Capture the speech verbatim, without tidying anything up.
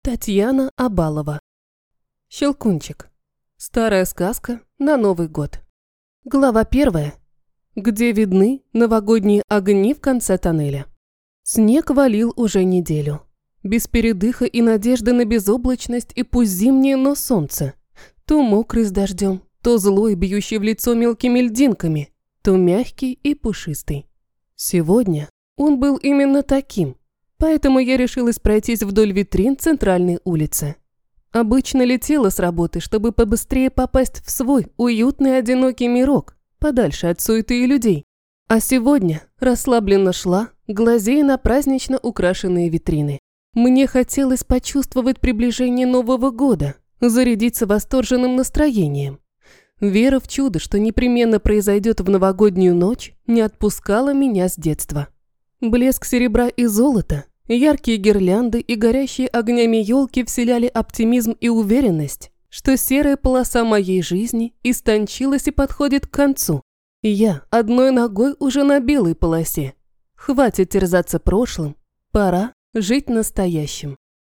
Татьяна Абалова. Щелкунчик. Старая сказка на Новый год. Глава первая. Где видны новогодние огни в конце тоннеля. Снег валил уже неделю. Без передыха и надежды на безоблачность, и пусть зимнее, но солнце. То мокрый с дождем, то злой, бьющий в лицо мелкими льдинками, то мягкий и пушистый. Сегодня он был именно таким. Поэтому я решилась пройтись вдоль витрин центральной улицы. Обычно летела с работы, чтобы побыстрее попасть в свой уютный одинокий мирок, подальше от суеты и людей. А сегодня расслабленно шла, глазея на празднично украшенные витрины. Мне хотелось почувствовать приближение Нового года, зарядиться восторженным настроением. Вера в чудо, что непременно произойдет в новогоднюю ночь, не отпускала меня с детства. Блеск серебра и золота, яркие гирлянды и горящие огнями елки вселяли оптимизм и уверенность, что серая полоса моей жизни истончилась и подходит к концу. И я одной ногой уже на белой полосе. Хватит терзаться прошлым, пора жить настоящим.